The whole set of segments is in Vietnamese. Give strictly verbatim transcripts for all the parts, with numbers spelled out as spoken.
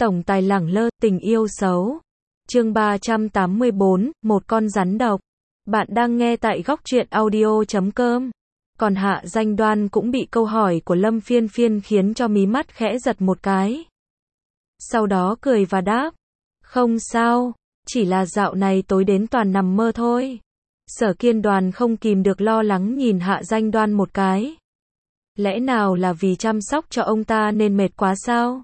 Tổng tài lẳng lơ, tình yêu xấu. Chương ba trăm tám mươi bốn, một con rắn độc. Bạn đang nghe tại góc truyện audio chấm com. Còn Hạ Danh Đoan cũng bị câu hỏi của Lâm Phiên Phiên khiến cho mí mắt khẽ giật một cái. Sau đó cười và đáp, không sao, chỉ là dạo này tối đến toàn nằm mơ thôi. Sở Kiên Đoàn không kìm được lo lắng nhìn Hạ Danh Đoan một cái. Lẽ nào là vì chăm sóc cho ông ta nên mệt quá sao?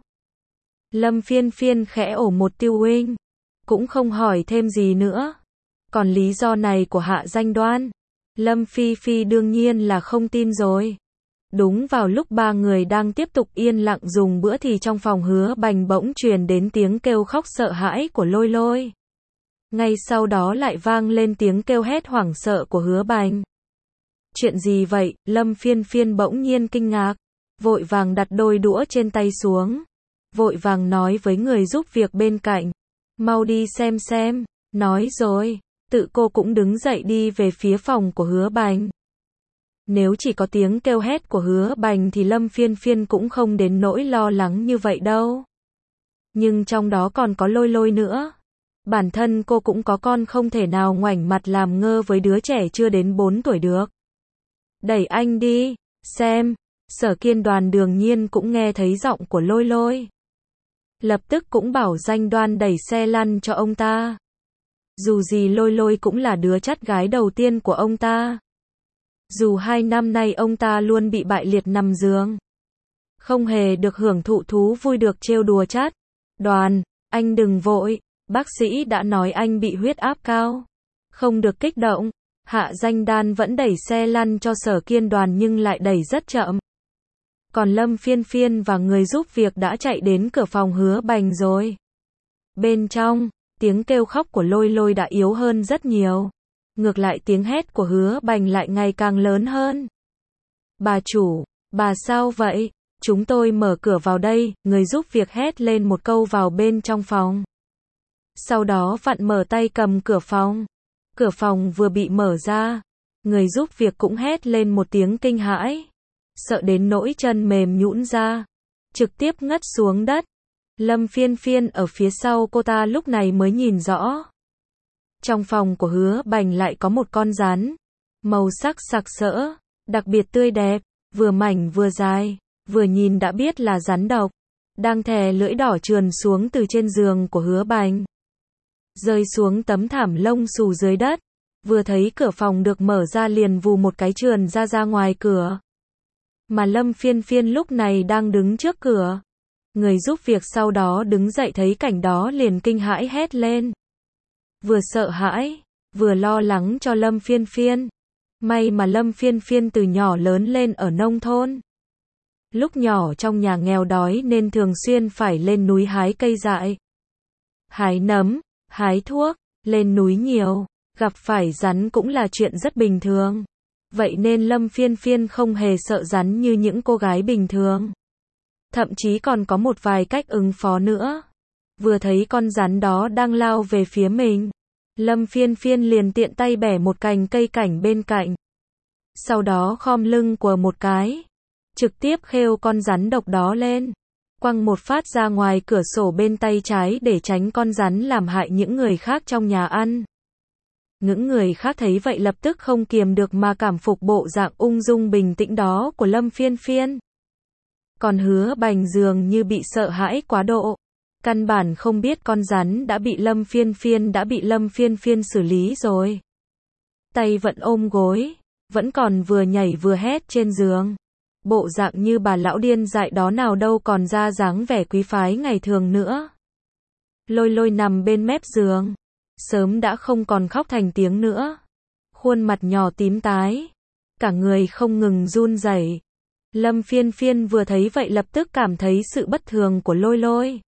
Lâm Phiên Phiên khẽ ổ một tiêu huynh, cũng không hỏi thêm gì nữa. Còn lý do này của Hạ Danh Đoan, Lâm Phi Phi đương nhiên là không tin rồi. Đúng vào lúc ba người đang tiếp tục yên lặng dùng bữa thì trong phòng Hứa Bành bỗng truyền đến tiếng kêu khóc sợ hãi của Lôi Lôi. Ngay sau đó lại vang lên tiếng kêu hét hoảng sợ của Hứa Bành. Chuyện gì vậy? Lâm Phiên Phiên bỗng nhiên kinh ngạc, vội vàng đặt đôi đũa trên tay xuống, vội vàng nói với người giúp việc bên cạnh, mau đi xem xem. Nói rồi, tự cô cũng đứng dậy đi về phía phòng của Hứa Bành. Nếu chỉ có tiếng kêu hét của Hứa Bành thì Lâm Phiên Phiên cũng không đến nỗi lo lắng như vậy đâu. Nhưng trong đó còn có Lôi Lôi nữa. Bản thân cô cũng có con, không thể nào ngoảnh mặt làm ngơ với đứa trẻ chưa đến bốn tuổi được. Đẩy anh đi, xem. Sở Kiên Đoàn đương nhiên cũng nghe thấy giọng của Lôi Lôi. Lập tức cũng bảo Danh Đoan đẩy xe lăn cho ông ta. Dù gì Lôi Lôi cũng là đứa chắt gái đầu tiên của ông ta. Dù hai năm nay ông ta luôn bị bại liệt nằm giường, không hề được hưởng thụ thú vui được trêu đùa chát. Đoàn, anh đừng vội, bác sĩ đã nói anh bị huyết áp cao. Không được kích động. Hạ Danh Đoan vẫn đẩy xe lăn cho Sở Kiên Đoàn nhưng lại đẩy rất chậm. Còn Lâm Phiên Phiên và người giúp việc đã chạy đến cửa phòng Hứa Bành rồi. Bên trong, tiếng kêu khóc của Lôi Lôi đã yếu hơn rất nhiều. Ngược lại tiếng hét của Hứa Bành lại ngày càng lớn hơn. Bà chủ, bà sao vậy? Chúng tôi mở cửa vào đây, người giúp việc hét lên một câu vào bên trong phòng. Sau đó vặn mở tay cầm cửa phòng. Cửa phòng vừa bị mở ra, người giúp việc cũng hét lên một tiếng kinh hãi, sợ đến nỗi chân mềm nhũn ra, trực tiếp ngất xuống đất. Lâm Phiên Phiên ở phía sau cô ta lúc này mới nhìn rõ. Trong phòng của Hứa Bành lại có một con rắn, màu sắc sặc sỡ, đặc biệt tươi đẹp, vừa mảnh vừa dài, vừa nhìn đã biết là rắn độc, đang thè lưỡi đỏ trườn xuống từ trên giường của Hứa Bành, rơi xuống tấm thảm lông xù dưới đất. Vừa thấy cửa phòng được mở ra liền vù một cái trườn ra ra ngoài cửa. Mà Lâm Phiên Phiên lúc này đang đứng trước cửa. Người giúp việc sau đó đứng dậy thấy cảnh đó liền kinh hãi hét lên. Vừa sợ hãi, vừa lo lắng cho Lâm Phiên Phiên. May mà Lâm Phiên Phiên từ nhỏ lớn lên ở nông thôn. Lúc nhỏ trong nhà nghèo đói nên thường xuyên phải lên núi hái cây dại, hái nấm, hái thuốc, lên núi nhiều, gặp phải rắn cũng là chuyện rất bình thường. Vậy nên Lâm Phiên Phiên không hề sợ rắn như những cô gái bình thường. Thậm chí còn có một vài cách ứng phó nữa. Vừa thấy con rắn đó đang lao về phía mình, Lâm Phiên Phiên liền tiện tay bẻ một cành cây cảnh bên cạnh. Sau đó khom lưng quờ một cái, trực tiếp khêu con rắn độc đó lên, quăng một phát ra ngoài cửa sổ bên tay trái để tránh con rắn làm hại những người khác trong nhà ăn. Những người khác thấy vậy lập tức không kiềm được mà cảm phục bộ dạng ung dung bình tĩnh đó của Lâm Phiên Phiên. Còn Hứa Bành dường như bị sợ hãi quá độ, căn bản không biết con rắn đã bị Lâm Phiên Phiên đã bị Lâm Phiên Phiên xử lý rồi. Tay vẫn ôm gối, vẫn còn vừa nhảy vừa hét trên giường. Bộ dạng như bà lão điên dại đó nào đâu còn ra dáng vẻ quý phái ngày thường nữa. Lôi Lôi nằm bên mép giường, sớm đã không còn khóc thành tiếng nữa. Khuôn mặt nhỏ tím tái, cả người không ngừng run rẩy. Lâm Phiên Phiên vừa thấy vậy lập tức cảm thấy sự bất thường của Lôi Lôi.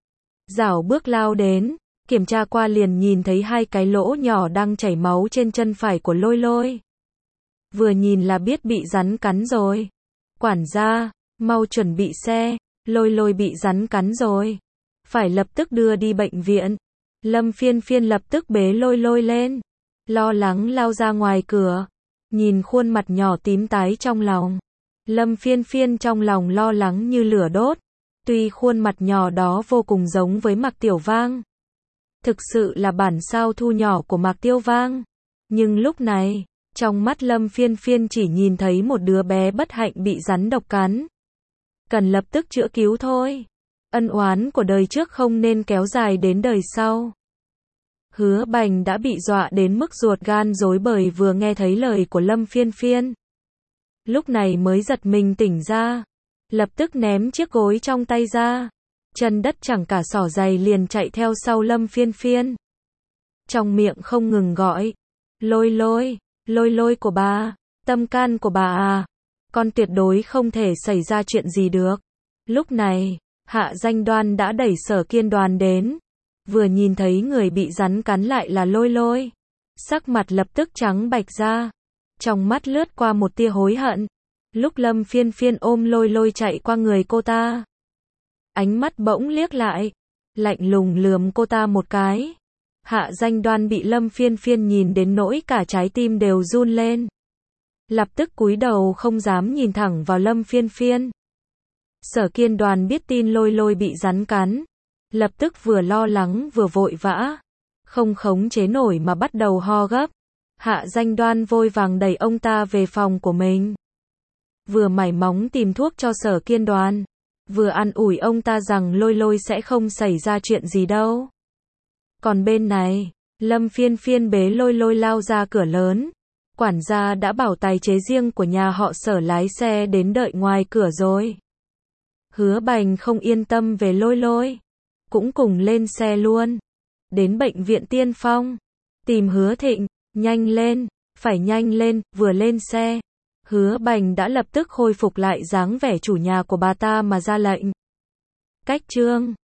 Rảo bước lao đến, kiểm tra qua liền nhìn thấy hai cái lỗ nhỏ đang chảy máu trên chân phải của Lôi Lôi. Vừa nhìn là biết bị rắn cắn rồi. Quản gia, mau chuẩn bị xe, Lôi Lôi bị rắn cắn rồi. Phải lập tức đưa đi bệnh viện. Lâm Phiên Phiên lập tức bế Lôi Lôi lên, lo lắng lao ra ngoài cửa. Nhìn khuôn mặt nhỏ tím tái trong lòng, Lâm Phiên Phiên trong lòng lo lắng như lửa đốt. Tuy khuôn mặt nhỏ đó vô cùng giống với Mạc Tiểu Vang. Thực sự là bản sao thu nhỏ của Mạc Tiêu Vang. Nhưng lúc này, trong mắt Lâm Phiên Phiên chỉ nhìn thấy một đứa bé bất hạnh bị rắn độc cắn. Cần lập tức chữa cứu thôi. Ân oán của đời trước không nên kéo dài đến đời sau. Hứa Bành đã bị dọa đến mức ruột gan rối bời vừa nghe thấy lời của Lâm Phiên Phiên. Lúc này mới giật mình tỉnh ra. Lập tức ném chiếc gối trong tay ra. Chân đất chẳng cả xỏ giày liền chạy theo sau Lâm Phiên Phiên. Trong miệng không ngừng gọi. Lôi lôi, lôi lôi của bà, tâm can của bà à. Con tuyệt đối không thể xảy ra chuyện gì được. Lúc này, Hạ Danh Đoan đã đẩy Sở Kiên Đoàn đến. Vừa nhìn thấy người bị rắn cắn lại là lôi lôi. Sắc mặt lập tức trắng bạch ra. Trong mắt lướt qua một tia hối hận. Lúc Lâm Phiên Phiên ôm lôi lôi chạy qua người cô ta. Ánh mắt bỗng liếc lại. Lạnh lùng lườm cô ta một cái. Hạ Danh Đoan bị Lâm Phiên Phiên nhìn đến nỗi cả trái tim đều run lên. Lập tức cúi đầu không dám nhìn thẳng vào Lâm Phiên Phiên. Sở Kiên Đoàn biết tin lôi lôi bị rắn cắn. Lập tức vừa lo lắng vừa vội vã. Không khống chế nổi mà bắt đầu ho gấp. Hạ Danh Đoan vội vàng đẩy ông ta về phòng của mình. Vừa mải móng tìm thuốc cho Sở Kiên Đoàn. Vừa an ủi ông ta rằng lôi lôi sẽ không xảy ra chuyện gì đâu. Còn bên này, Lâm Phiên Phiên bế lôi lôi lao ra cửa lớn. Quản gia đã bảo tài xế riêng của nhà họ Sở lái xe đến đợi ngoài cửa rồi. Hứa Bành không yên tâm về lôi lôi. Cũng cùng lên xe luôn. Đến bệnh viện Tiên Phong. Tìm Hứa Thịnh. Nhanh lên. Phải nhanh lên. Vừa lên xe. Hứa Bành đã lập tức khôi phục lại dáng vẻ chủ nhà của bà ta mà ra lệnh. Cách chương